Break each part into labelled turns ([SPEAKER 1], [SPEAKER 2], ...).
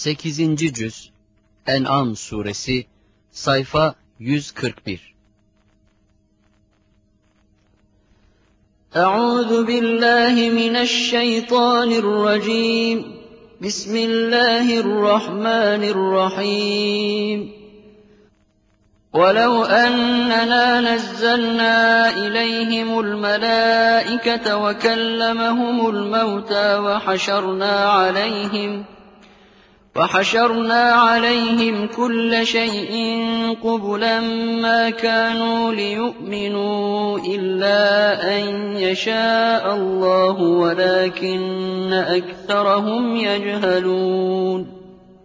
[SPEAKER 1] 8. Cüz En'am Suresi Sayfa 141.
[SPEAKER 2] Euzu billahi mineşşeytanirracim. Bismillahirrahmanirrahim. وَلَوْ أَنَّنَا نَزَّلْنَا إِلَيْهِمُ الْمَلَائِكَةَ وَكَلَّمَهُمُ الْمَوْتَى وَحَشَرْنَا عَلَيْهِمْ كُلَّ شَيْءٍ قُبُلًا مَا كَانُوا لِيُؤْمِنُوا إِلَّا أَن يَشَاءَ اللَّهُ وَلَكِنَّ أَكْثَرَهُمْ يَجْهَلُونَ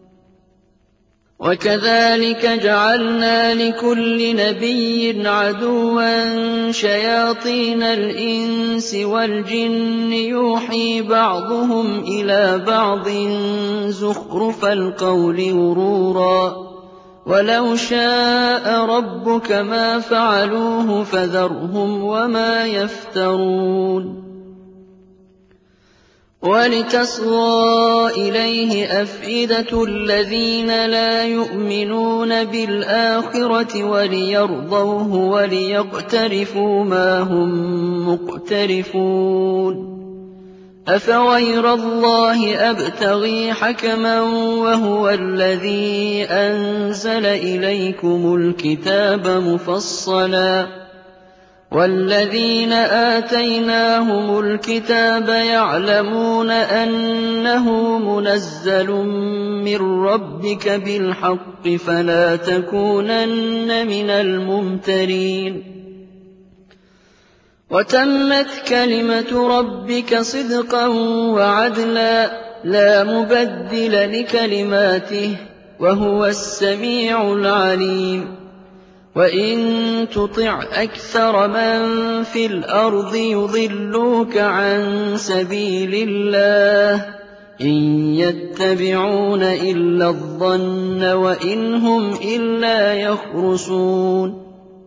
[SPEAKER 2] وَكَذَلِكَ جَعَلْنَا لِكُلِّ نَبِيٍّ عَدُوًّا شَيَاطِينَ الْإِنسِ وَالْجِنِّ يُوحِي بَعْضُهُمْ إِلَىٰ بَعْضٍ زُخْرُفَ الْقَوْلِ غُرُورًا وَلَوْ شَاءَ رَبُّكَ مَا فَعَلُوهُ فَذَرْهُمْ وَمَا يَفْتَرُونَ وَلِتَصْغَىٰ إِلَيْهِ أَفْئِدَةُ الَّذِينَ لَا يُؤْمِنُونَ بِالْآخِرَةِ وَلِيَرْضَوْهُ وَلِيَقْتَرِفُوا مَا هُم مُّقْتَرِفُونَ أَفَغَيْرَ اللَّهِ أَبْتَغِي حَكَمًا وَهُوَ الَّذِي أَنزَلَ إِلَيْكُمُ الْكِتَابَ مُفَصَّلًا وَالَّذِينَ آتَيْنَاهُمُ الْكِتَابَ يَعْلَمُونَ أَنَّهُ مُنَزَّلٌ مِّن رَّبِّكَ بِالْحَقِّ فَلَا تَكُونَنَّ مِنَ الْمُمْتَرِينَ وَتَمَّتْ كَلِمَةُ رَبِّكَ صِدْقًا وَعَدْلًا لَّا مُبَدِّلَ لِكَلِمَاتِهِ وَهُوَ السَّمِيعُ الْعَلِيمُ وَإِن تُطِعْ أَكْثَرَ مَن فِي الْأَرْضِ يُضِلُّوكَ عَن سَبِيلِ اللَّهِ إِن يَتَّبِعُونَ إِلَّا الظَّنَّ وَإِنْ هُمْ إِلَّا يَخْرُصُونَ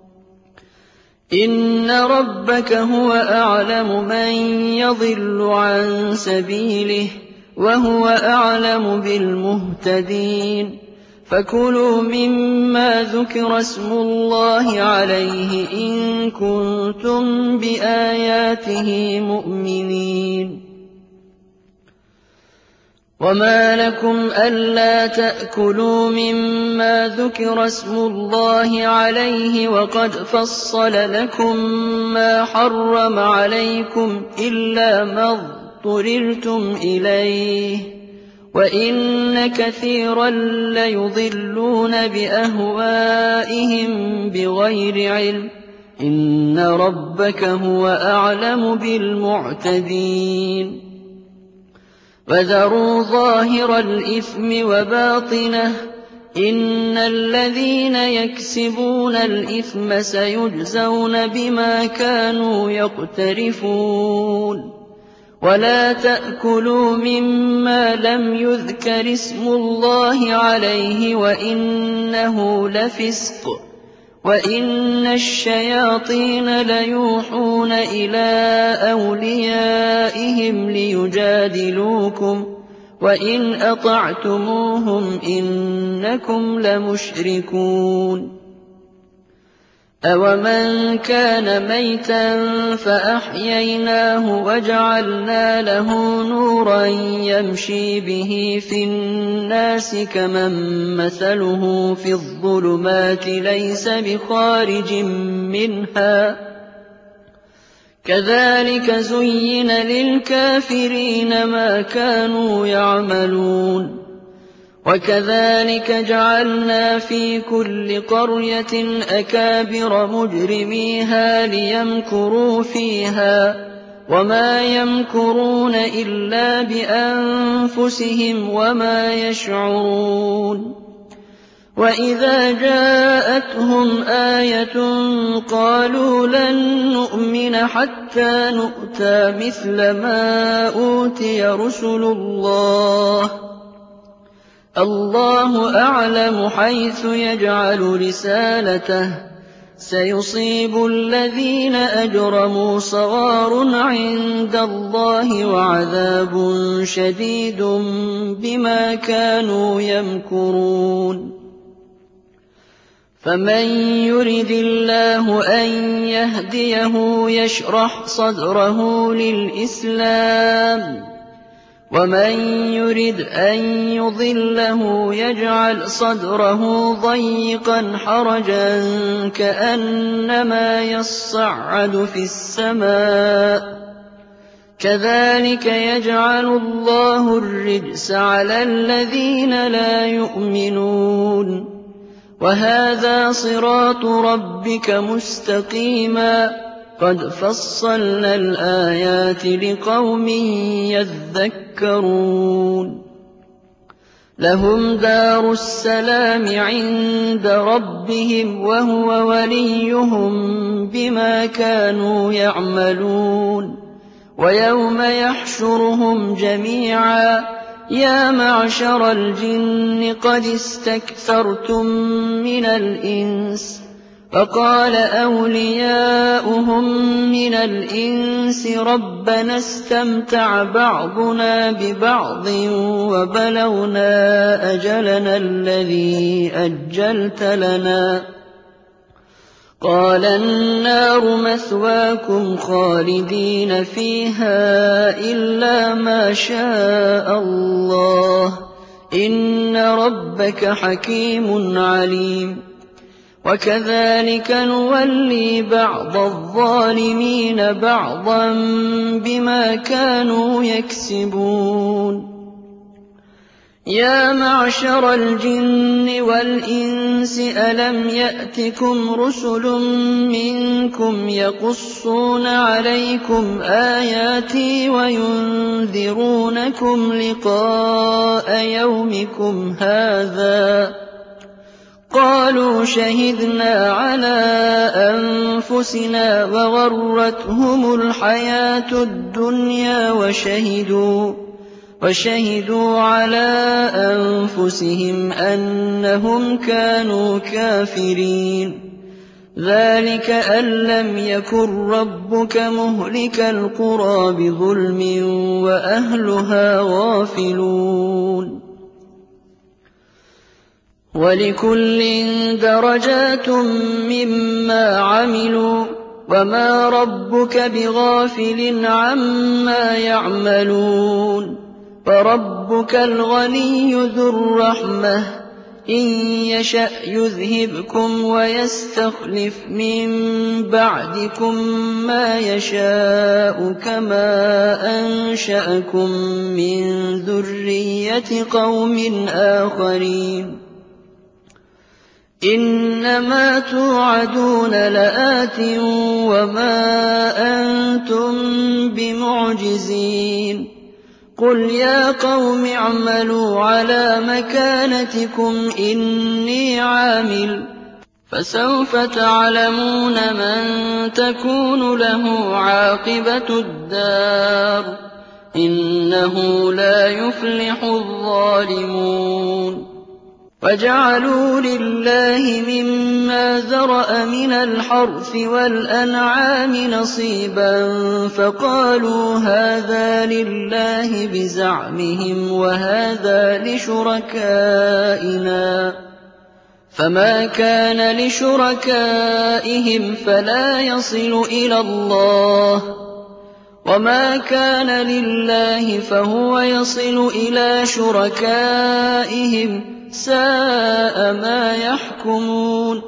[SPEAKER 2] إِنَّ رَبَّكَ هُوَ أَعْلَمُ مَن يَضِلُّ عَن سَبِيلِهِ وَهُوَ أَعْلَمُ بِالْمُهْتَدِينَ فَكُلُوا مِمَّا ذُكِرَ اسْمُ اللَّهِ عَلَيْهِ إِن كُنتُم بِآيَاتِهِ مُؤْمِنِينَ وَمَا لَكُمْ أَلَّا تَأْكُلُوا مِمَّا ذُكِرَ اسْمُ اللَّهِ عَلَيْهِ وَقَدْ فَصَّلَ لَكُم مَّا حَرَّمَ عَلَيْكُمْ إِلَّا مَا اضْطُرِرْتُمْ إِلَيْهِ وَإِنَّ كَثِيرًا لَّيُضِلُّونَ بِأَهْوَائِهِم بِغَيْرِ عِلْمٍ إِنَّ رَبَّكَ هُوَ أَعْلَمُ بِالْمُعْتَدِينَ وَذَرُوا ظَاهِرَ الْإِثْمِ وَبَاطِنَهُ إِنَّ الَّذِينَ يَكْسِبُونَ الْإِثْمَ سَيُجْزَوْنَ بِمَا كَانُوا يَقْتَرِفُونَ وَلَا تَأْكُلُوا مِمَّا لَمْ يُذْكَرِ اسْمُ اللَّهِ عَلَيْهِ وَإِنَّهُ لَفِسْقٌ وَإِنَّ الشَّيَاطِينَ لَيُوحُونَ إِلَىٰ أَوْلِيَائِهِمْ لِيُجَادِلُوكُمْ وَإِنْ أَطَعْتُمُوهُمْ إِنَّكُمْ لَمُشْرِكُونَ أَوَمَن كَانَ مَيْتًا فَأَحْيَيْنَاهُ وَجَعَلْنَا لَهُ نُورًا يَمْشِي بِهِ فِي النَّاسِ كَمَن مَّثَلُهُ فِي الظُّلُمَاتِ لَيْسَ بِخَارِجٍ مِّنْهَا ۚ كَذَٰلِكَ زُيِّنَ لِلْكَافِرِينَ مَا كَانُوا يَعْمَلُونَ وَكَذَٰلِكَ جَعَلْنَا فِي كُلِّ قَرْيَةٍ أَكَابِرَ مُجْرِمِيهَا لِيَمْكُرُوا فِيهَا وَمَا يَمْكُرُونَ إِلَّا بِأَنفُسِهِمْ وَمَا يَشْعُرُونَ وَإِذَا جَاءَتْهُمْ آيَةٌ قَالُوا لَن نُّؤْمِنَ حَتَّىٰ نُؤْتَىٰ مِثْلَ مَا أُوتِيَ رُسُلُ اللَّهُ أَعْلَمُ حَيْثُ يَجْعَلُ رِسَالَتَهُ سيصيب الذين أجرموا صغار عند الله وعذاب شديد بما كانوا يمكرون فمن يرد الله أن يهديه يشرح صدره للإسلام ومن يرد أن يضله يجعل صدره ضيقا حرجا كأنما يصعد في السماء كذلك يجعل الله الرجس على الذين لا يؤمنون وهذا صراط ربك مستقيما قد فصلنا الآيات لقوم يذكرون لهم دار السلام عند ربهم وهو وليهم بما كانوا يعملون ويوم يحشرهم جميعا يا معشر الجن قد استكثرتم من الإنس فقال أولياؤهم من الإنس ربنا استمتع بعضنا ببعض وبلغنا أجلنا الذي أجلت لنا قال النار مثواكم خالدين فيها إلا ما شاء الله إن ربك حكيم عليم وكذلك نولي بعض الظالمين بعضا بما كانوا يكسبون يا معشر الجن والإنس ألم يأتكم رسل منكم يقصون عليكم آياتي وينذرونكم لقاء يومكم هذا قالوا شهدنا على أنفسنا وغرتهم الحياة الدنيا وشهدوا على أنفسهم أنهم كانوا كافرين ذلك أن لم يكن ربك مهلك القرى بظلم وأهلها غافلون ولكل درجات مما عملوا وما ربك بغافل عما يعملون فربك الغني ذو الرحمة إن يشأ يذهبكم ويستخلف من بعدكم ما يشاء كما أنشأكم من ذرية قوم آخرين إنما توعدون لآت وما أنتم بمعجزين قل يا قوم اعملوا على مكانتكم إني عامل فسوف تعلمون من تكون له عاقبة الدار إنه لا يفلح الظالمون وجعلوا لله مما ذرأ من الحرث والأنعام نصيبا فقالوا هذا لله بزعمهم وهذا لشركائنا فما كان لشركائهم فلا يصل إلى الله وما كان لله فهو يصل إلى شركائهم ساء ما يحكمون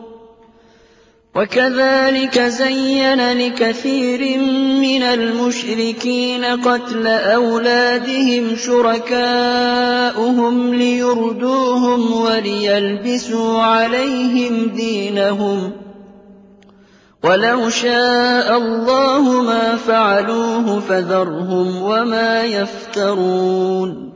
[SPEAKER 2] وكذلك زين لكثير من المشركين قتل أولادهم شركاؤهم ليردوهم وليلبسوا عليهم دينهم ولو شاء الله ما فعلوه فذرهم وما يفترون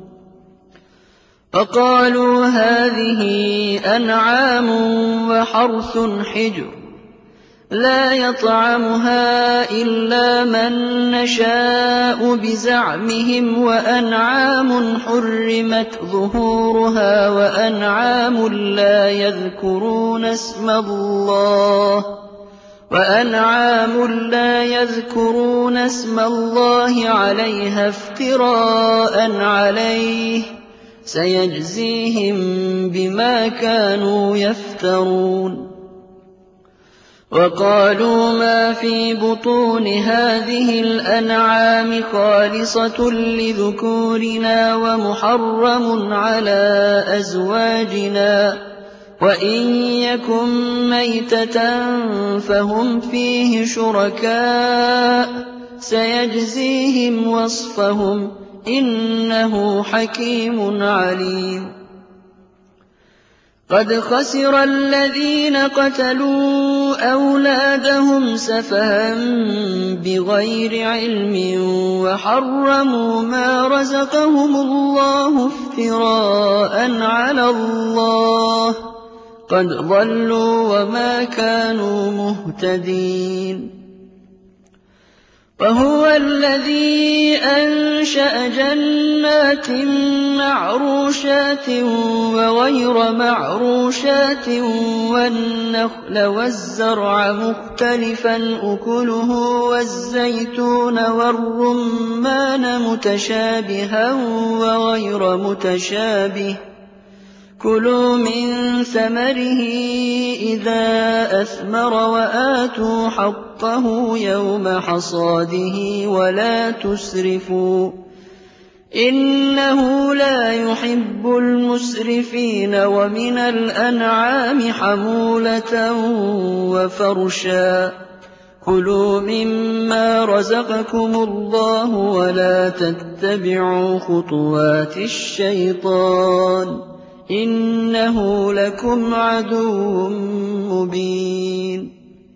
[SPEAKER 2] فقالوا هذه أنعام وحرث حجر لا يطعمها إلا من نشاء بزعمهم وأنعام حرمت ظهورها وأنعام لا يذكرون اسم الله وأنعام لا يذكرون اسم الله عليها افتراء عليه سيجزيهم بما كانوا يفترون. وقالوا ما في بطون هذه الأنعام خالصة لذكورنا ومحرم على أزواجنا وإن يكن ميتة فهم فيه شركاء سيجزيهم وصفهم إنه حكيم عليم. قد خسر الذين قتلوا أولادهم سفها بغير علم وحرموا ما رزقهم الله افتراء على الله قد ضلوا وما كانوا مهتدين. وهو الذي أنشأ جنات معروشات وغير معروشات والنخل والزرع مختلفا أكله والزيتون والرمان متشابها وغير متشابه كلوا من ثمره إذا أثمر وآتوا حقه يوم حصاده ولا تسرفوا إنه لا يحب المسرفين. ومن الأنعام حمولة وفرشا كلوا مما رزقكم الله ولا تتبعوا خطوات الشيطان إنه لكم عدو مبين.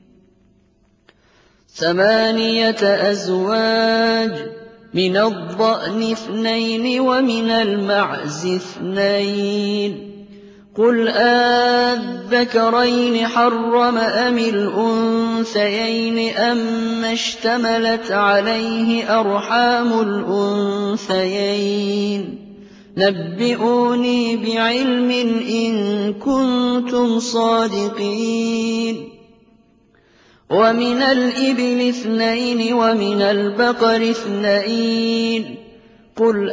[SPEAKER 2] 8 أزواج من الضأن 2 ومن المعز 2 قل أذكرين حرم أم الأنثيين أما اشتملت عليه أرحام الأنثيين نبئوني بعلم إن كنتم صادقين. ومن الإبل 2 ومن البقر 2 قل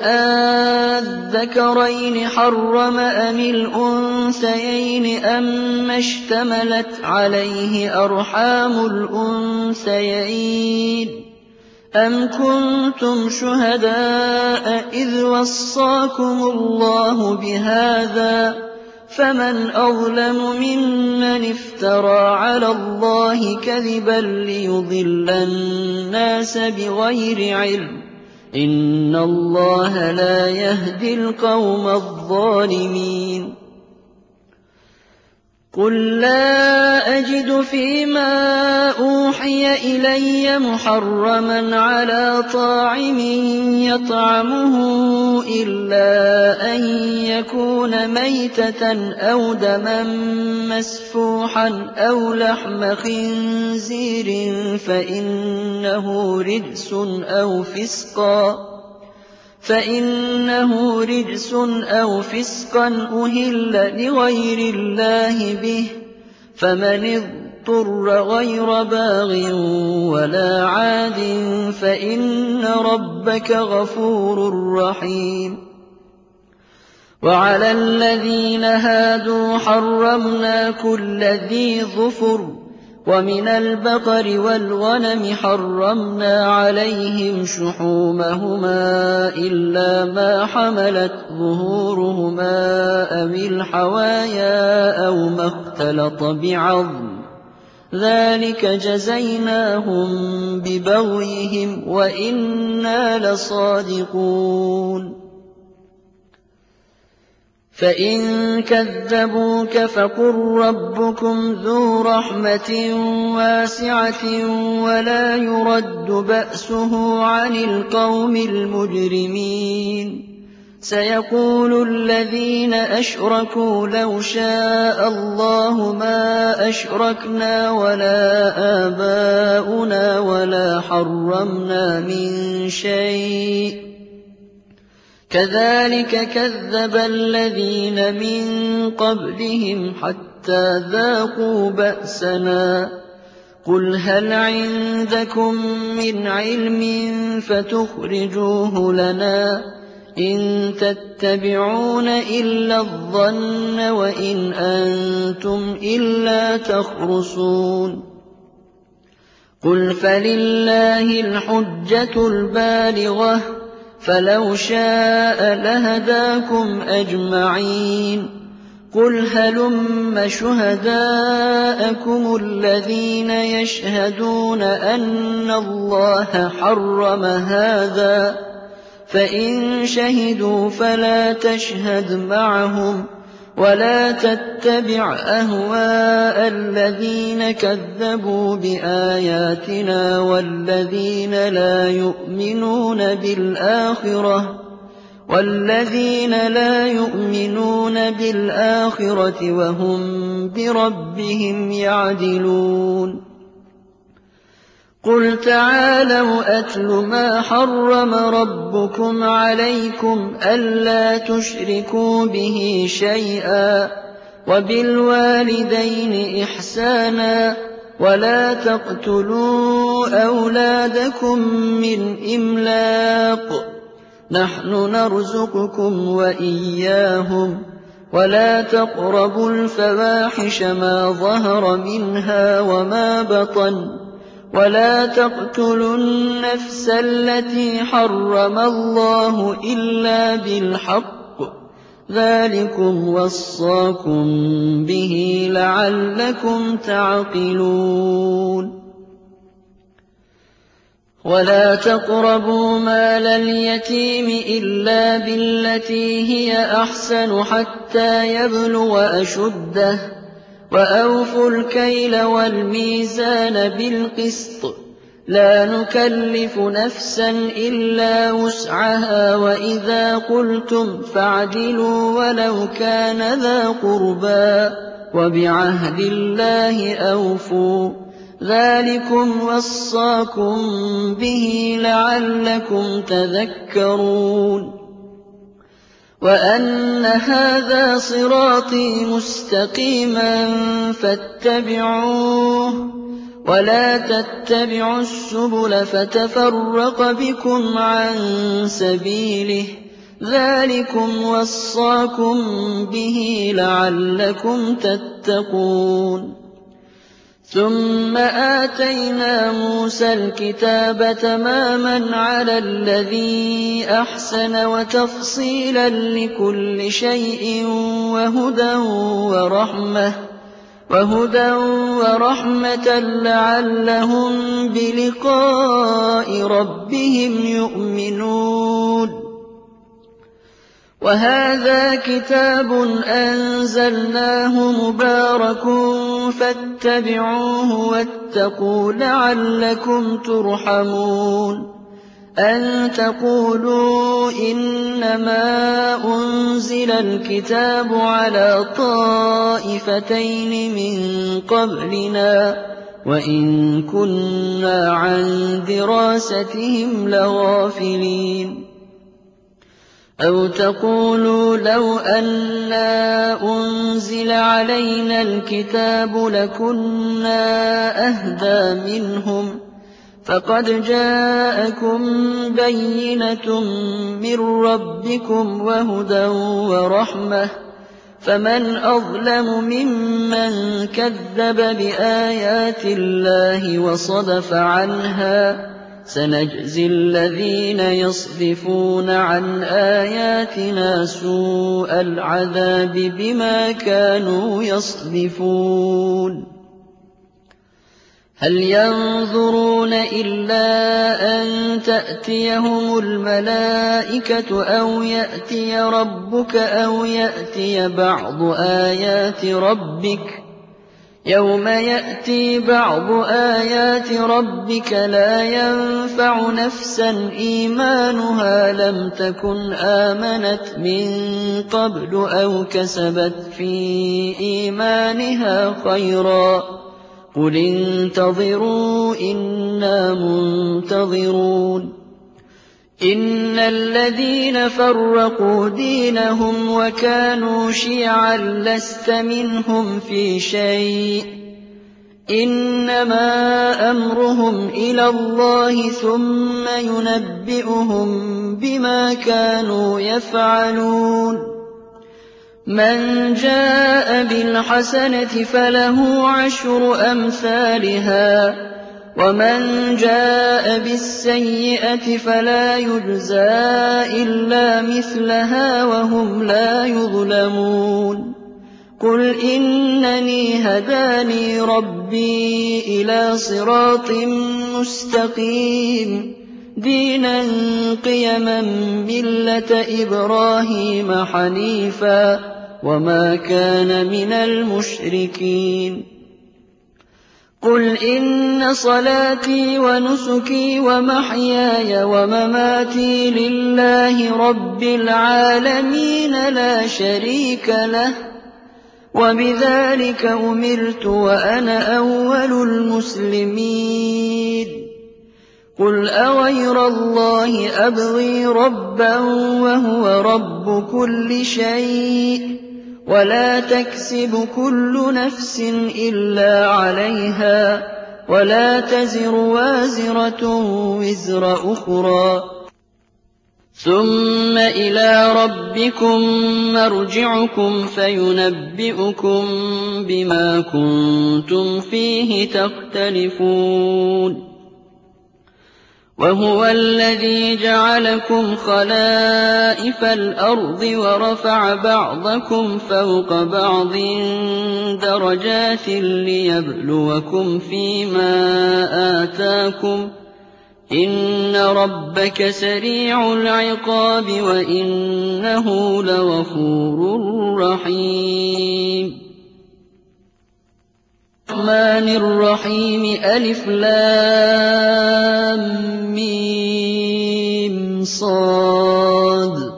[SPEAKER 2] أذكرين حرم أم الأنثيين أما اشتملت عليه أرحام الأنثيين أم كنتم شهداء إذ وصاكم الله بهذا فمن أظلم ممن افترى على الله كذبا ليضل الناس بغير علم إن الله لا يهدي القوم الظالمين. قل لا أجد فيما أوحي إلي محرما على طاعم يطعمه إلا أن يكون ميتة أو دما مسفوحا أو لحم خنزير فإنه رجس أو فسقا أهل لغير الله به فمن اضطر غير باغ ولا عاد فإن ربك غفور رحيم. وعلى الذين هادوا حرمنا كل ذي ظفر ومن البقر والغنم حرمنا عليهم شحومهما إلا ما حملت ظهورهما أو الحوايا أو ما اختلط بعظم ذلك جزيناهم ببغيهم وإنا لصادقون. فإن كذبوك فقل ربكم ذو رحمة واسعة ولا يرد بأسه عن القوم المجرمين. سيقول الذين أشركوا لو شاء الله ما أشركنا ولا آباؤنا ولا حرمنا من شيء كذلك كذب الذين من قبلهم حتى ذاقوا بأسنا قُلْ هَلْ عِندَكُم مِّنْ عِلْمٍ فَتُخْرِجُوهُ لَنَا ۖ إِن تَتَّبِعُونَ إِلَّا الظَّنَّ وَإِنْ أَنتُمْ إِلَّا تَخْرُصُونَ قُلْ فَلِلَّهِ الْحُجَّةُ الْبَالِغَةُ فَلَوْ شَاءَ لَهَدَاكُمْ أَجْمَعِينَ قُلْ هَلُمَّ شُهَدَاءَكُمُ الَّذِينَ يَشْهَدُونَ أَنَّ اللَّهَ حَرَّمَ هَٰذَا ۖ فَإِن شَهِدُوا فَلَا تَشْهَدْ مَعَهُمْ وَلَا تَتَّبِعْ أَهْوَاءَ الَّذِينَ كَذَّبُوا بِآيَاتِنَا وَالَّذِينَ لَا يُؤْمِنُونَ بِالْآخِرَةِ وَهُم بِرَبِّهِمْ يَعْدِلُونَ قُلْ تَعَالَوْا أَتْلُ مَا حَرَّمَ رَبُّكُمْ عَلَيْكُمْ أَلَّا تُشْرِكُوا بِهِ شَيْئًا وَبِالْوَالِدَيْنِ إِحْسَانًا وَلَا تَقْتُلُوا أَوْلَادَكُم مِّنْ إِمْلَاقٍ نَّحْنُ نَرْزُقُكُمْ وَإِيَّاهُمْ وَلَا تَقْرَبُوا الْفَوَاحِشَ مَا ظَهَرَ مِنْهَا وَمَا بَطَنَ وَلَا تَقْتُلُوا النَّفْسَ الَّتِي حَرَّمَ اللَّهُ إِلَّا بِالْحَقِّ ۚ ذَٰلِكُمْ وَصَّاكُم بِهِ لَعَلَّكُمْ تَعْقِلُونَ وَلَا تَقْرَبُوا مَالَ الْيَتِيمِ إِلَّا بِالَّتِي هِيَ أَحْسَنُ حَتَّىٰ يَبْلُغَ أَشُدَّهُ ۖ وَأَوْفُوا الْكَيْلَ وَالْمِيزَانَ بِالْقِسْطِ ۖ لَا نُكَلِّفُ نَفْسًا إِلَّا وُسْعَهَا ۖ وَإِذَا قُلْتُمْ فَاعْدِلُوا وَلَوْ كَانَ ذَا قُرْبَىٰ ۖ وَبِعَهْدِ اللَّهِ أَوْفُوا ۚ ذَٰلِكُمْ وَصَّاكُم بِهِ لَعَلَّكُمْ تَذَكَّرُونَ وَأَنَّ هَٰذَا صِرَاطِي مُسْتَقِيمًا فَاتَّبِعُوهُ ۖ وَلَا تَتَّبِعُوا السُّبُلَ فَتَفَرَّقَ بِكُمْ عَن سَبِيلِهِ ۚ ذَٰلِكُمْ وَصَّاكُم بِهِ لَعَلَّكُمْ تَتَّقُونَ ثُمَّ آتَيْنَا مُوسَى الْكِتَابَ تَمَامًا عَلَى الَّذِي أَحْسَنَ وَتَفْصِيلًا لِّكُلِّ شَيْءٍ وَهُدًى وَرَحْمَةً لَّعَلَّهُم بِلِقَاءِ رَبِّهِمْ يُؤْمِنُونَ وَهَٰذَا كِتَابٌ أَنزَلْنَاهُ مُبَارَكٌ فَاتَّبِعُوهُ وَاتَّقُوا لَعَلَّكُمْ تُرْحَمُونَ أَن تَقُولُوا إِنَّمَا أُنزِلَ الْكِتَابُ عَلَىٰ طَائِفَتَيْنِ مِن قَبْلِنَا وَإِن كُنَّا عَن دِرَاسَتِهِمْ لَغَافِلِينَ أَوْ تَقُولُوا لَوْ أَنَّا أُنزِلَ عَلَيْنَا الْكِتَابُ لَكُنَّا أَهْدَىٰ مِنْهُمْ ۚ فَقَدْ جَاءَكُم بَيِّنَةٌ مِّن رَّبِّكُمْ وَهُدًى وَرَحْمَةٌ ۚ فَمَنْ أَظْلَمُ مِمَّن كَذَّبَ بِآيَاتِ اللَّهِ وَصَدَفَ عَنْهَا ۗ سَنَجْزِي الَّذِينَ يَصْدِفُونَ عَنْ آيَاتِنَا سُوءَ الْعَذَابِ بِمَا كَانُوا يَصْدِفُونَ هَلْ يَنظُرُونَ إِلَّا أَن تَأْتِيَهُمُ الْمَلَائِكَةُ أَوْ يَأْتِيَ رَبُّكَ أَوْ يَأْتِيَ بَعْضُ آيَاتِ رَبِّكَ ۗ يَوْمَ يَأْتِي بَعْضُ آيَاتِ رَبِّكَ لَا يَنفَعُ نَفْسًا إِيمَانُهَا لَمْ تَكُنْ آمَنَتْ مِن قَبْلُ أَوْ كَسَبَتْ فِي إِيمَانِهَا خَيْرًا ۗ قُلِ انتَظِرُوا إِنَّا مُنتَظِرُونَ إِنَّ الَّذِينَ فَرَّقُوا دِينَهُمْ وَكَانُوا شِيَعًا لَّسْتَ مِنْهُمْ فِي شَيْءٍ ۚ إنما أمرهم إلى الله ثم ينبئهم بما كانوا يفعلون من جاء بالحسنة فله 10 أمثالها ومن جاء بالسيئة فلا يجزى إلا مثلها وهم لا يظلمون قل إنني هداني ربي إلى صراط مستقيم دينا قيما ملة إبراهيم حنيفا وما كان من المشركين قل إن صلاتي ونسكي ومحياي ومماتي لله رب العالمين لا شريك له وبذلك أمرت وأنا أول المسلمين قل أغير الله أبغي ربا وهو رب كل شيء ولا تكسب كل نفس إلا عليها ولا تزر وازرة وزر أخرى ثم إلى ربكم مرجعكم فينبئكم بما كنتم فيه تختلفون وهو الذي جعلكم خلائف الأرض ورفع بعضكم فوق بعض درجات ليبلوكم فيما آتاكم إن ربك سريع العقاب وإنه لغفور رحيم الرحمن الرحيم ألف لام ميم صاد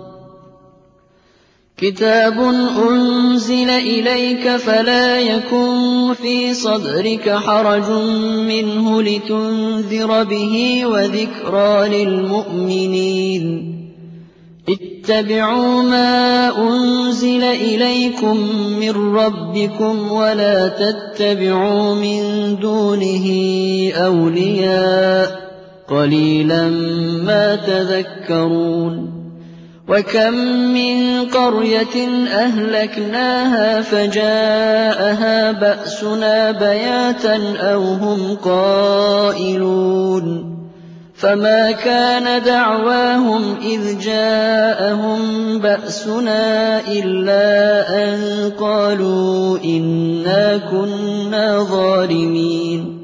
[SPEAKER 2] كتاب أنزل إليك فلا يكن في صدرك حرج منه لتنذر به وذكرى للمؤمنين اتبعوا ما أنزل إليكم من ربكم ولا تتبعوا من دونه أولياء قليلا ما تذكرون وكم من قرية أهلكناها فجاءها بأسنا بياتا أو هم قائلون فما كان دعواهم إذ جاءهم بأسنا إلا أن قالوا إنا كنا ظالمين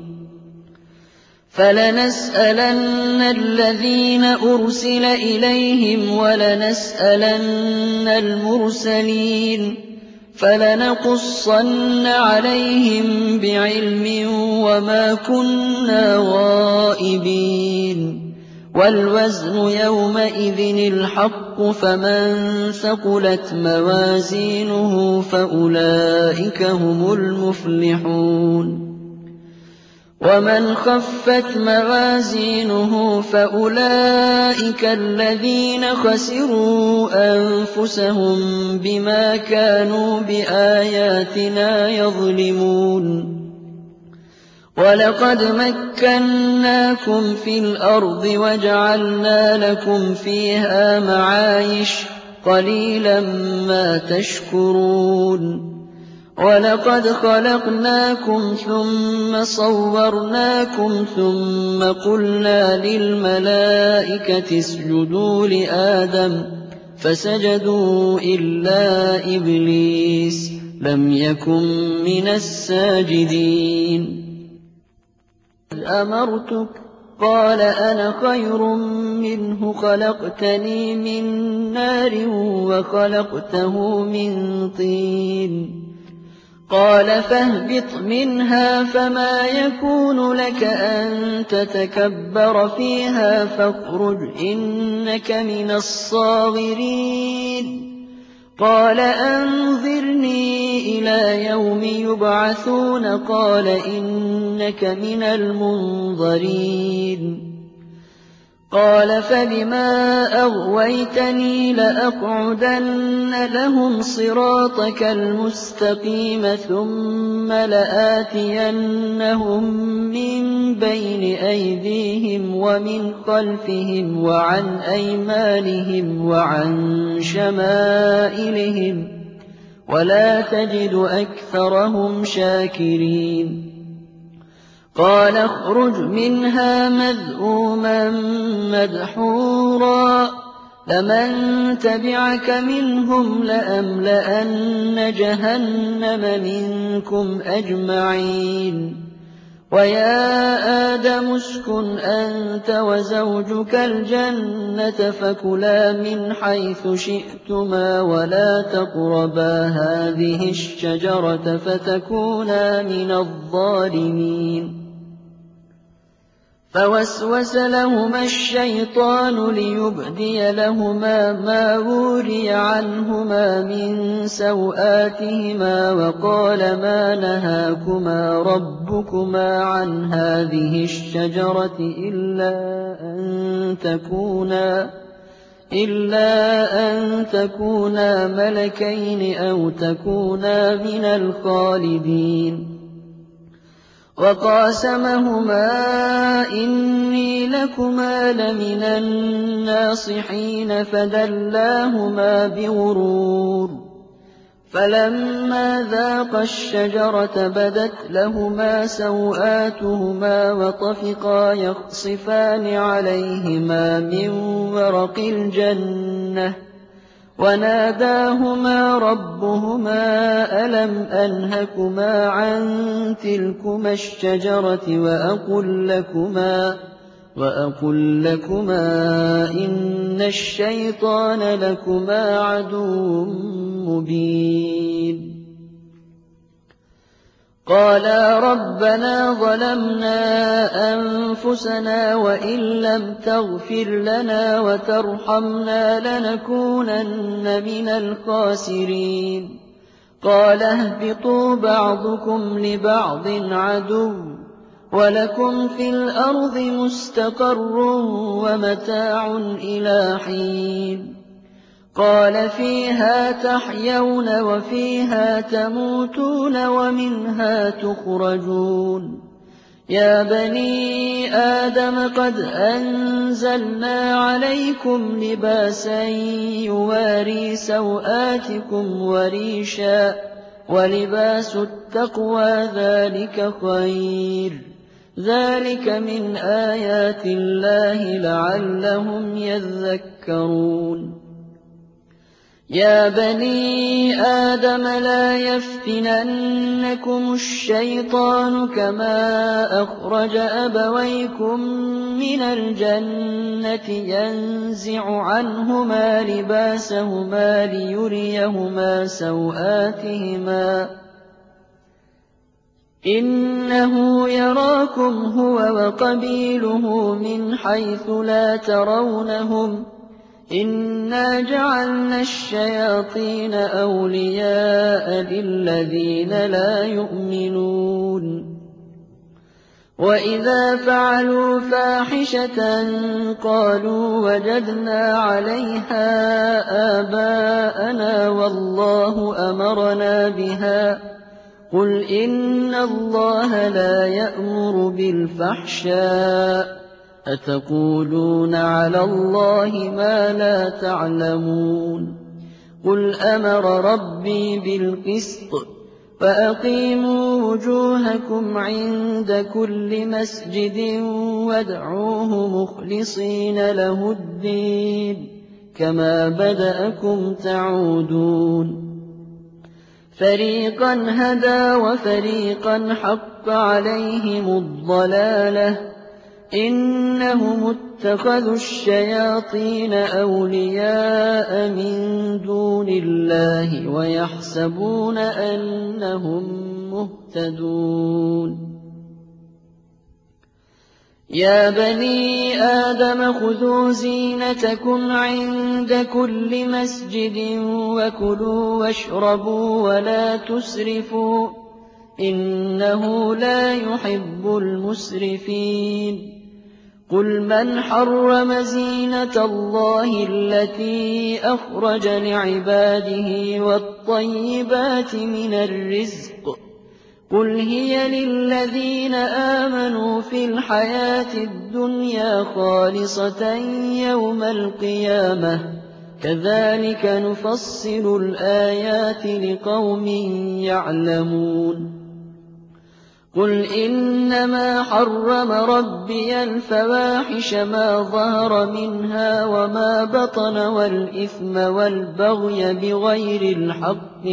[SPEAKER 2] فلنسألن الذين أرسل إليهم ولنسألن المرسلين فلنقصن عليهم بعلم وما كنا غائبين والوزن يومئذ الحق فمن ثقلت موازينه فأولئك هم المفلحون ومن خفت موازينه فأولئك الذين خسروا أنفسهم بما كانوا بآياتنا يظلمون ولقد مكناكم في الأرض وجعلنا لكم فيها معايش قليلا ما تشكرون ولقد خلقناكم ثم صورناكم ثم قلنا للملائكة اسجدوا لآدم فسجدوا إلا إبليس لم يكن من الساجدين أمرتك قال أنا خير منه خلقتني من نار وخلقته من طين قال فاهبط منها فما يكون لك أن تتكبر فيها فاخرج إنك من الصاغرين قال أنظرني إلى يوم يبعثون قال إنك من المنظرين قال فبما أغويتني لأقعدن لهم صراطك المستقيم ثم لآتينهم من بين أيديهم ومن خلفهم وعن أيمانهم وعن شمائلهم ولا تجد أكثرهم شاكرين قال اخرج منها مذءوما مدحورا لمن تبعك منهم لأملأن جهنم منكم أجمعين ويا آدم اسكن أنت وزوجك الجنة فكلا من حيث شئتما ولا تقربا هذه الشجرة فتكونا من الظالمين فوسوس لهما الشيطان ليبدي لهما ما وري عنهما من سوآتهما وقال ما نهاكما ربكما عن هذه الشجرة إلا أن تكونا ملكين أو تكونا من الخالدين وقاسمهما إني لكما لمن الناصحين فدلاهما بغرور فلما ذاقا الشجرة بدت لهما سوآتهما وطفقا يخصفان عليهما من ورق الجنة وناداهما ربهما ألم أنهكما عن تلكما الشجرة وأقل لكما إن الشيطان لكما عدو مبين قالا ربنا ظلمنا أنفسنا وإن لم تغفر لنا وترحمنا لنكونن من الخاسرين قال اهبطوا بعضكم لبعض عدو ولكم في الأرض مستقر ومتاع إلى حين قال فيها تحيون وفيها تموتون ومنها تخرجون يا بني آدم قد أنزلنا عليكم لباسا يواري سوآتكم وريشا ولباس التقوى ذلك خير ذلك من آيات الله لعلهم يذكرون يا بني آدم لا يفتننكم الشيطان كما أخرج أبويكم من الجنة ينزع عنهما لباسهما ليريهما سوآتهما إنه يراكم هو وقبيله من حيث لا ترونهم إنا جعلنا الشياطين أولياء للذين لا يؤمنون وإذا فعلوا فاحشة قالوا وجدنا عليها آباءنا والله أمرنا بها قل إن الله لا يأمر بالفحشاء أتقولون على الله ما لا تعلمون قل أمر ربي بالقسط فأقيموا وجوهكم عند كل مسجد وادعوه مخلصين له الدين كما بدأكم تعودون فريقا هدى وفريقا حق عليهم الضلالة إنهم اتخذوا الشياطين أولياء من دون الله ويحسبون أنهم مهتدون يا بني آدم خذوا زينتكم عند كل مسجد وكلوا واشربوا ولا تسرفوا إنه لا يحب المسرفين قل من حرم زينة الله التي أخرج لعباده والطيبات من الرزق قل هي للذين آمنوا في الحياة الدنيا خالصة يوم القيامة كذلك نفصل الآيات لقوم يعلمون قل إنما حرم ربي الفواحش ما ظهر منها وما بطن والإثم والبغي بغير الحق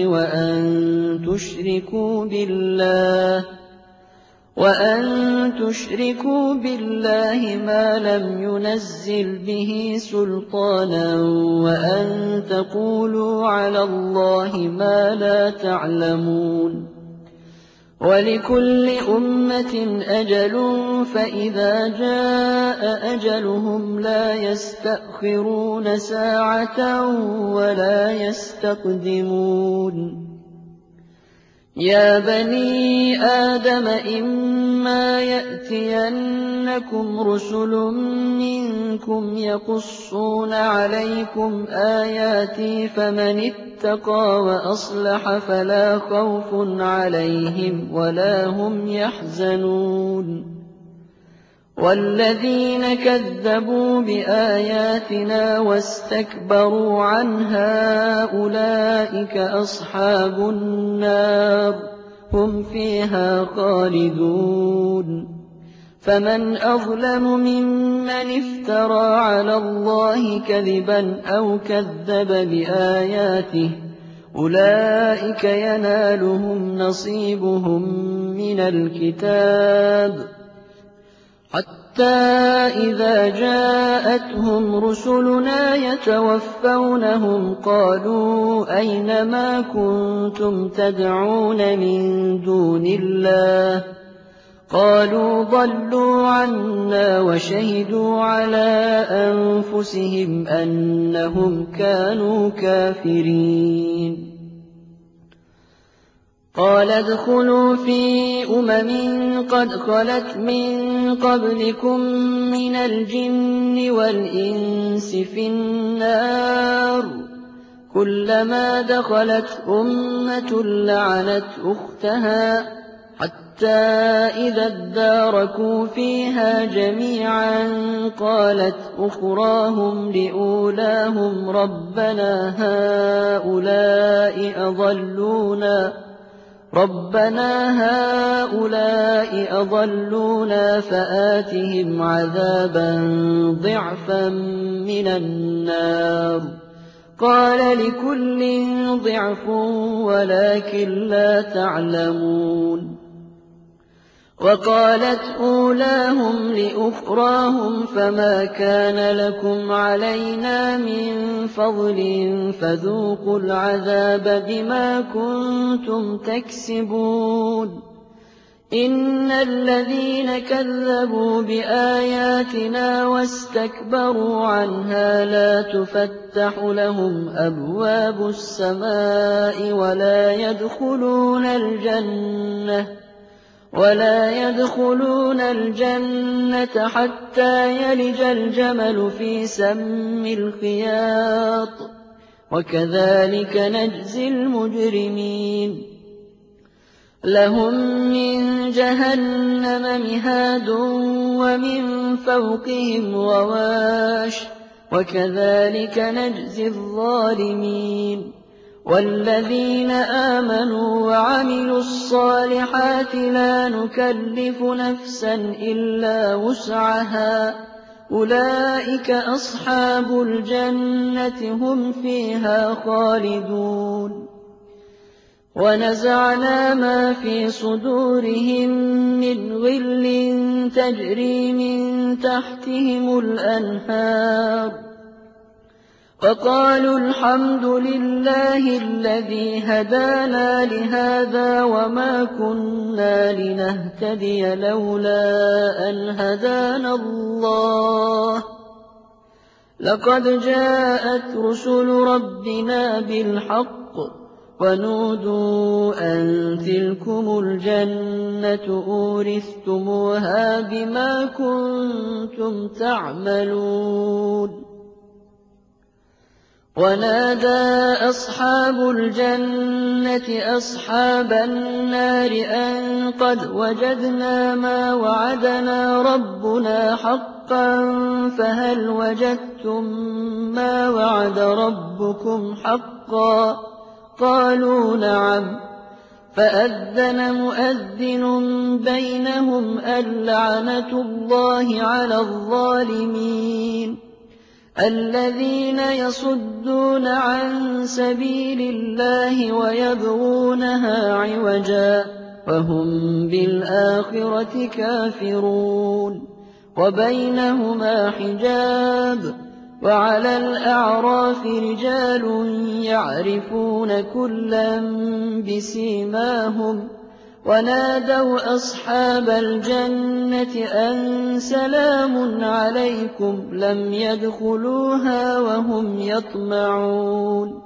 [SPEAKER 2] وأن تشركوا بالله ما لم ينزل به سلطانا وأن تقولوا على الله ما لا تعلمون ولكل أمة أجل فإذا جاء أجلهم لا يستأخرون ساعة ولا يستقدمون يا بني آدم إما يأتينكم رسل منكم يقصون عليكم آياتي فمن اتقى وأصلح فلا خوف عليهم ولا هم يحزنون والذين كذبوا بآياتنا واستكبروا عنها أولئك أصحاب النار هم فيها خالدون فمن أظلم ممن افترى على الله كذبا أو كذب بآياته أولئك ينالهم نصيبهم من الكتاب حتى إذا جاءتهم رسلنا يتوفونهم قالوا أين ما كنتم تدعون من دون الله قالوا ضلوا عنا وشهدوا على أنفسهم أنهم كانوا كافرين قال ادخلوا في قد خلت من قبلكم من الجن والإنس في النار كلما دخلت أمة لعنت أختها حتى إذا اداركوا فيها جميعا قالت أخراهم لأولاهم ربنا هؤلاء أضلونا فآتهم عذابا ضعفا من النار قال لكل ضعف ولكن لا تعلمون وقالت أولاهم لأخراهم فما كان لكم علينا من فضل فذوقوا العذاب بما كنتم تكسبون إن الذين كذبوا بآياتنا واستكبروا عنها لا تفتح لهم أبواب السماء ولا يدخلون الجنة حتى يلج الجمل في سم الخياط وكذلك نجزي المجرمين لهم من جهنم مهاد ومن فوقهم غواش وكذلك نجزي الظالمين والذين آمنوا وعملوا الصالحات لا نكلف نفسا إلا وسعها أولئك أصحاب الجنة هم فيها خالدون ونزعنا ما في صدورهم من غل تجري من تحتهم الأنهار وقالوا الحمد لله الذي هدانا لهذا وما كنا لنهتدي لولا أن هدانا الله لقد جاءت رسل ربنا بالحق ونودوا أن تلكم الجنة أورثتموها بما كنتم تعملون ونادى أصحاب الجنة أصحاب النار أن قد وجدنا ما وعدنا ربنا حقا فهل وجدتم ما وعد ربكم حقا قالوا نعم فأذن مؤذن بينهم اللعنة الله على الظالمين الذين يصدون عن سبيل الله ويبغونها عوجا وهم بالآخرة كافرون وبينهما حجاب وعلى الأعراف رجال يعرفون كلا بسيماهم ونادوا أصحاب الجنة أن سلام عليكم لم يدخلوها وهم يطمعون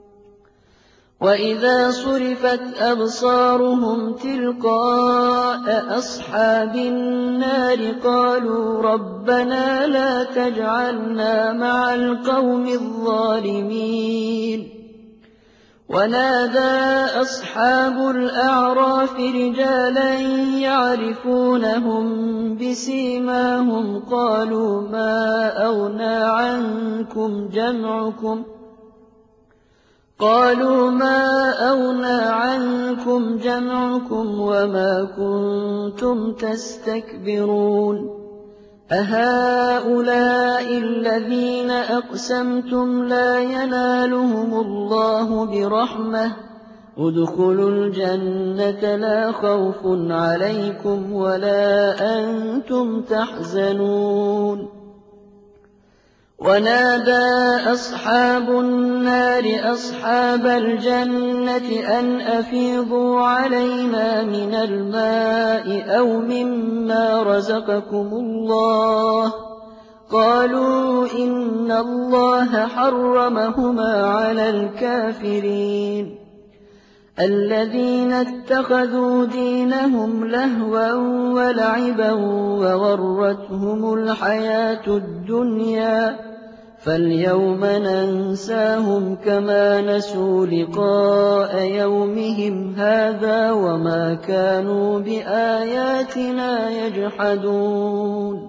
[SPEAKER 2] وإذا صرفت أبصارهم تلقاء أصحاب النار قالوا ربنا لا تجعلنا مع القوم الظالمين ونادى أصحاب الأعراف رجالا يعرفونهم بسيماهم قالوا ما أغنى عنكم جمعكم وما كنتم تستكبرون أهؤلاء الذين أقسمتم لا ينالهم الله برحمة ادخلوا الجنة لا خوف عليكم ولا أنتم تحزنون ونادى أصحاب النار أصحاب الجنة أن أفيضوا علينا من الماء أو مما رزقكم الله قالوا إن الله حرمهما على الكافرين الذين اتخذوا دينهم لهوا ولعبا وغرتهم الحياة الدنيا فاليوم ننساهم كما نسوا لقاء يومهم هذا وما كانوا بآياتنا يجحدون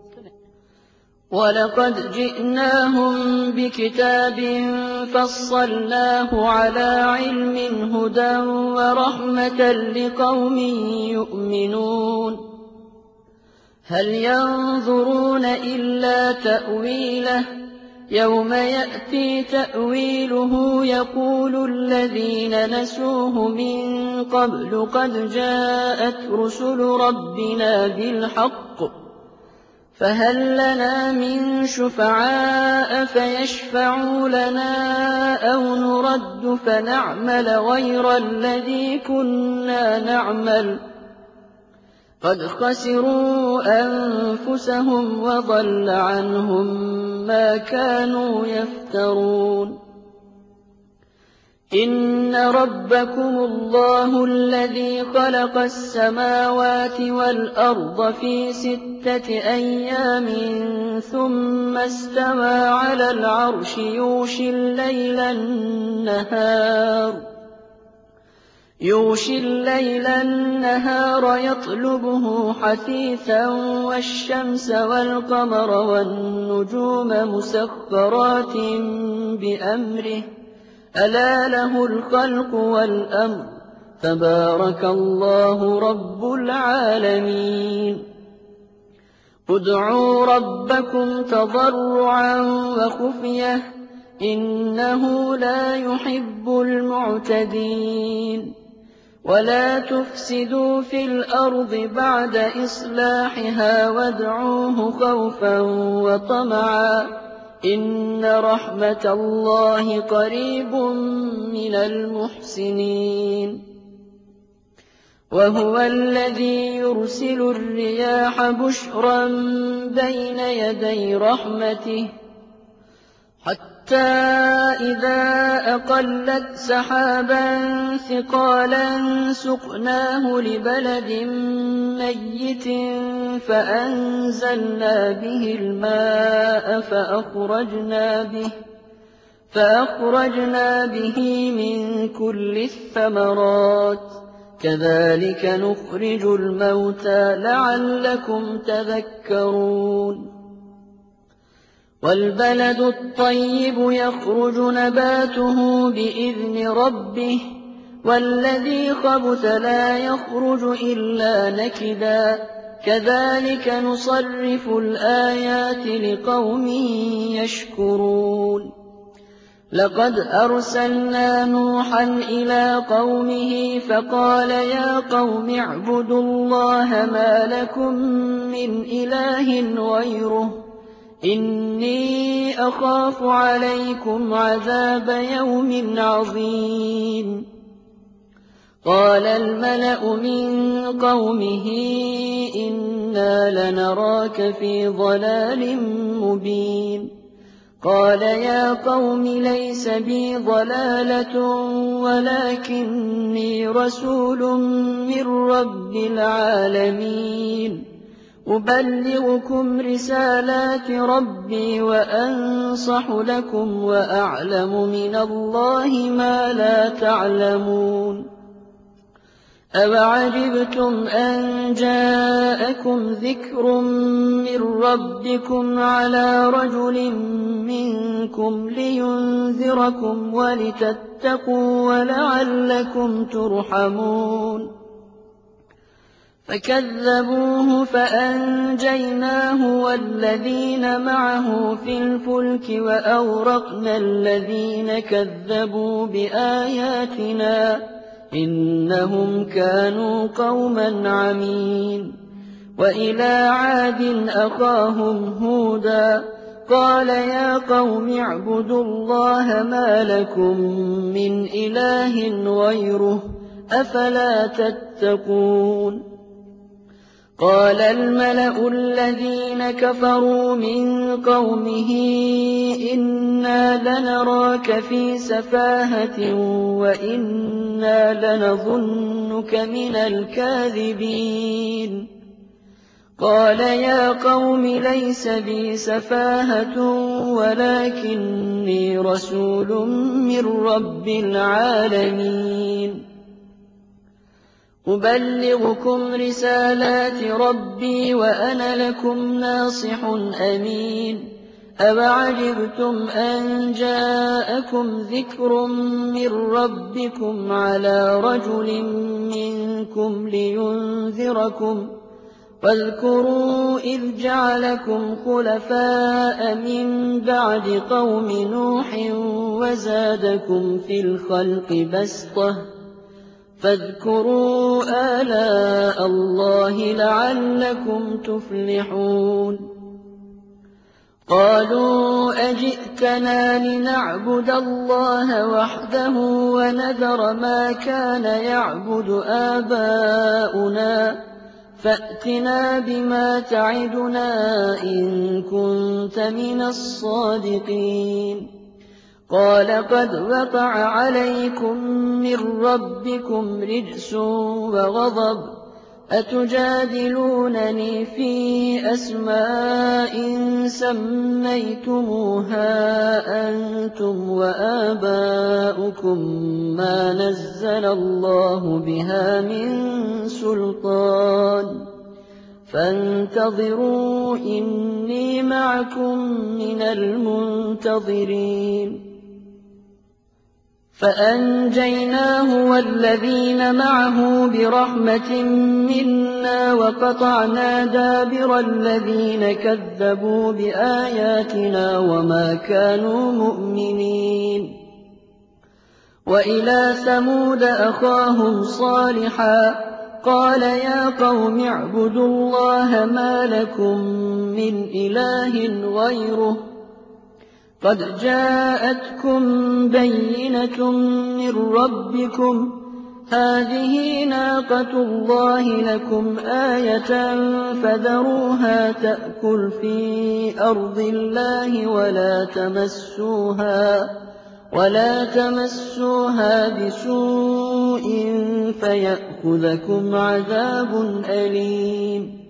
[SPEAKER 2] ولقد جئناهم بكتاب فصلناه على علم هدى ورحمة لقوم يؤمنون هل ينظرون إلا تأويله يوم يأتي تأويله يقول الذين نسوه من قبل قد جاءت رسل ربنا بالحق فهل لنا من شفعاء فيشفعوا لنا أو نرد فنعمل غير الذي كنا نعمل قد خسروا أنفسهم وضل عنهم ما كانوا يفترون إن ربكم الله الذي خلق السماوات والأرض في 6 أيام ثم استوى على العرش يغشي الليل النهار يطلبه حثيثا والشمس والقمر والنجوم مسخرات بأمره ألا له الخلق والأمر تبارك الله رب العالمين ادعوا ربكم تضرعا وخفية إنه لا يحب المعتدين ولا تفسدوا في الأرض بعد إصلاحها وادعوه خوفا وطمعا إن رحمة الله قريب من المحسنين وهو الذي يرسل الرياح بشرا بين يدي رحمته حتى حتى إذا أقلت سحابا ثقالا سقناه لبلد ميت فأنزلنا به الماء فأخرجنا به من كل الثمرات كذلك نخرج الموتى لعلكم تذكرون والبلد الطيب يخرج نباته بإذن ربه والذي خبث لا يخرج إلا نكدا كذلك نصرف الآيات لقوم يشكرون لقد أرسلنا نوحا إلى قومه فقال يا قوم اعبدوا الله ما لكم من إله غيره إني أخاف عليكم عذاب يوم عظيم قال الملأ من قومه إنا لنراك في ضلال مبين قال يا قوم ليس بي ضلالة ولكني رسول من رب العالمين أبلغكم رسالات ربي وأنصح لكم وأعلم من الله ما لا تعلمون أوعجبتم أن جاءكم ذكر من ربكم على رجل منكم لينذركم ولتتقوا ولعلكم ترحمون فكذبوه فأنجيناه والذين معه في الفلك وأغرقنا الذين كذبوا بآياتنا إنهم كانوا قوما عمين وإلى عاد أخاهم هودا قال يا قوم اعبدوا الله ما لكم من إله غيره أفلا تتقون قال الملأ الذين كفروا من قومه إنا لنراك في سفاهة وإنا لنظنك من الكاذبين قال يا قوم ليس بي سفاهة ولكني رسول من رب العالمين أبلغكم رسالات ربي وأنا لكم ناصح أمين أوعجبتم أن جاءكم ذكر من ربكم على رجل منكم لينذركم واذكروا إذ جعلكم خلفاء من بعد قوم نوح وزادكم في الخلق بسطة فاذكروا آلاء الله لعلكم تفلحون قالوا أجئتنا لنعبد الله وحده ونذر ما كان يعبد آباؤنا فأتنا بما تعدنا إن كنت من الصادقين قال قد وقع عليكم من ربكم رجس وغضب أتجادلونني في أسماء سميتموها أنتم وآباؤكم ما نزل الله بها من سلطان فانتظروا إني معكم من المنتظرين فأنجيناه والذين معه برحمة منا وقطعنا دابر الذين كذبوا بآياتنا وما كانوا مؤمنين وإلى ثمود أخاهم صالحا قال يا قوم اعبدوا الله ما لكم من إله غيره قد جاءتكم بينة من ربكم هذه ناقة الله لكم آية فذروها تأكل في أرض الله ولا تمسوها بسوء فيأخذكم عذاب أليم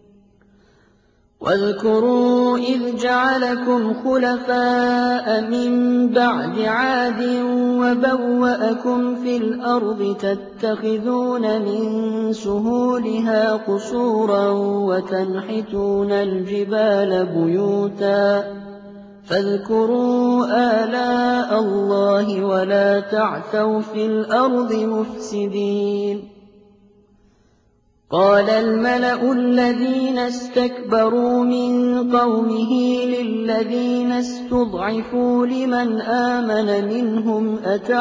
[SPEAKER 2] واذكروا إذ جعلكم خلفاء من بعد عاد وبوأكم في الأرض تتخذون من سهولها قصورا وتنحتون الجبال بيوتا فاذكروا آلاء الله ولا تعثوا في الأرض مفسدين قال الملأ الذين استكبروا من قومه للذين استضعفوا لمن آمن منهم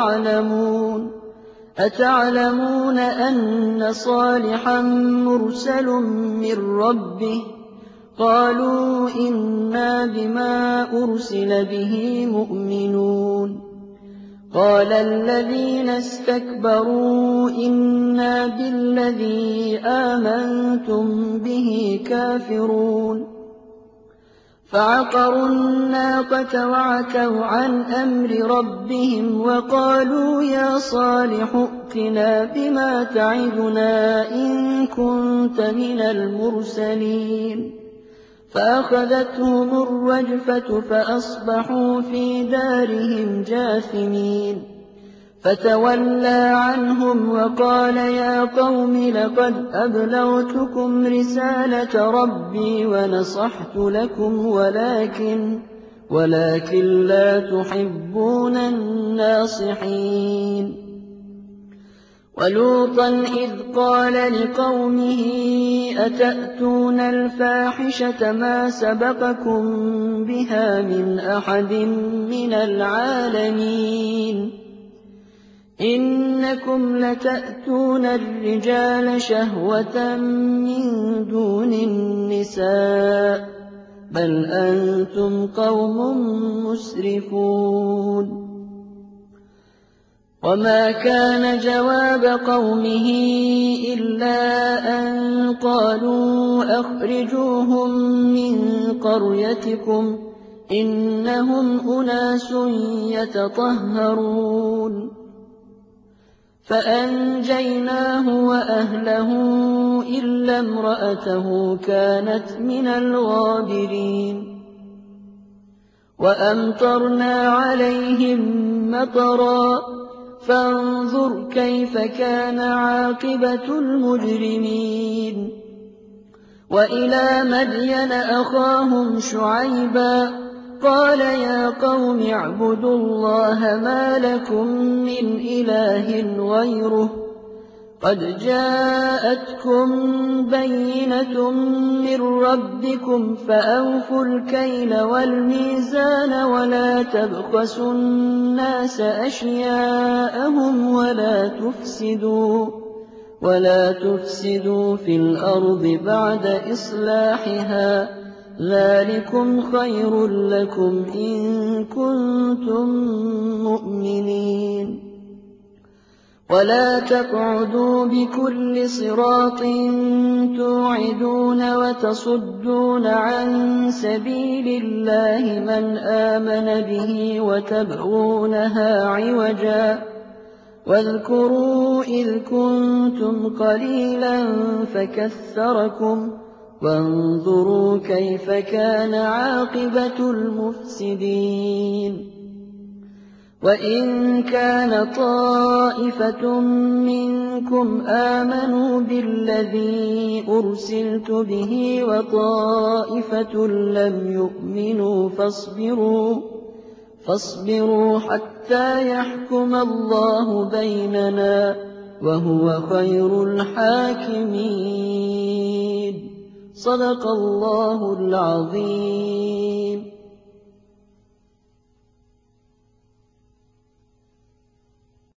[SPEAKER 2] أتعلمون أن صالحا مرسل من ربه قالوا إنا بما أرسل به مؤمنون قال الذين استكبروا إنا بالذي آمنتم به كافرون فعقروا الناقة وعتوا عن أمر ربهم وقالوا يا صالح ائتنا بما تعدنا إن كنت من المرسلين فأخذتهم الرجفة فأصبحوا في دارهم جاثمين فتولى عنهم وقال يا قوم لقد أبلغتكم رسالة ربي ونصحت لكم ولكن لا تحبون الناصحين ولوطا إذ قال لقومه أتأتون الفاحشة ما سبقكم بها من أحد من العالمين إنكم لتأتون الرجال شهوة من دون النساء بل أنتم قوم مسرفون وما كان جواب قومه إلا أن قالوا أخرجوهم من قريتكم إنهم أناس يتطهرون فأنجيناه وأهله إلا امرأته كانت من الغابرين وأمطرنا عليهم مطرا فانظر كيف كان عاقبة المجرمين وإلى مدين أخاهم شعيبا قال يا قوم اعبدوا الله ما لكم من إله غيره قد جاءتكم بينة من ربكم فأوفوا الكيل والميزان ولا تبخسوا الناس أشياءهم ولا تفسدوا في الأرض بعد إصلاحها ذلكم خير لكم إن كنتم مؤمنين ولا تقعدوا بكل صراط توعدون وتصدون عن سبيل الله من آمن به وتبغونها عوجا واذكروا إذ كنتم قليلا فكثركم وانظروا كيف كان عاقبة المفسدين وإن كان طائفة منكم آمنوا بالذي أرسلت به وطائفة لم يؤمنوا فاصبروا حتى يحكم الله بيننا وهو خير الحاكمين صدق الله العظيم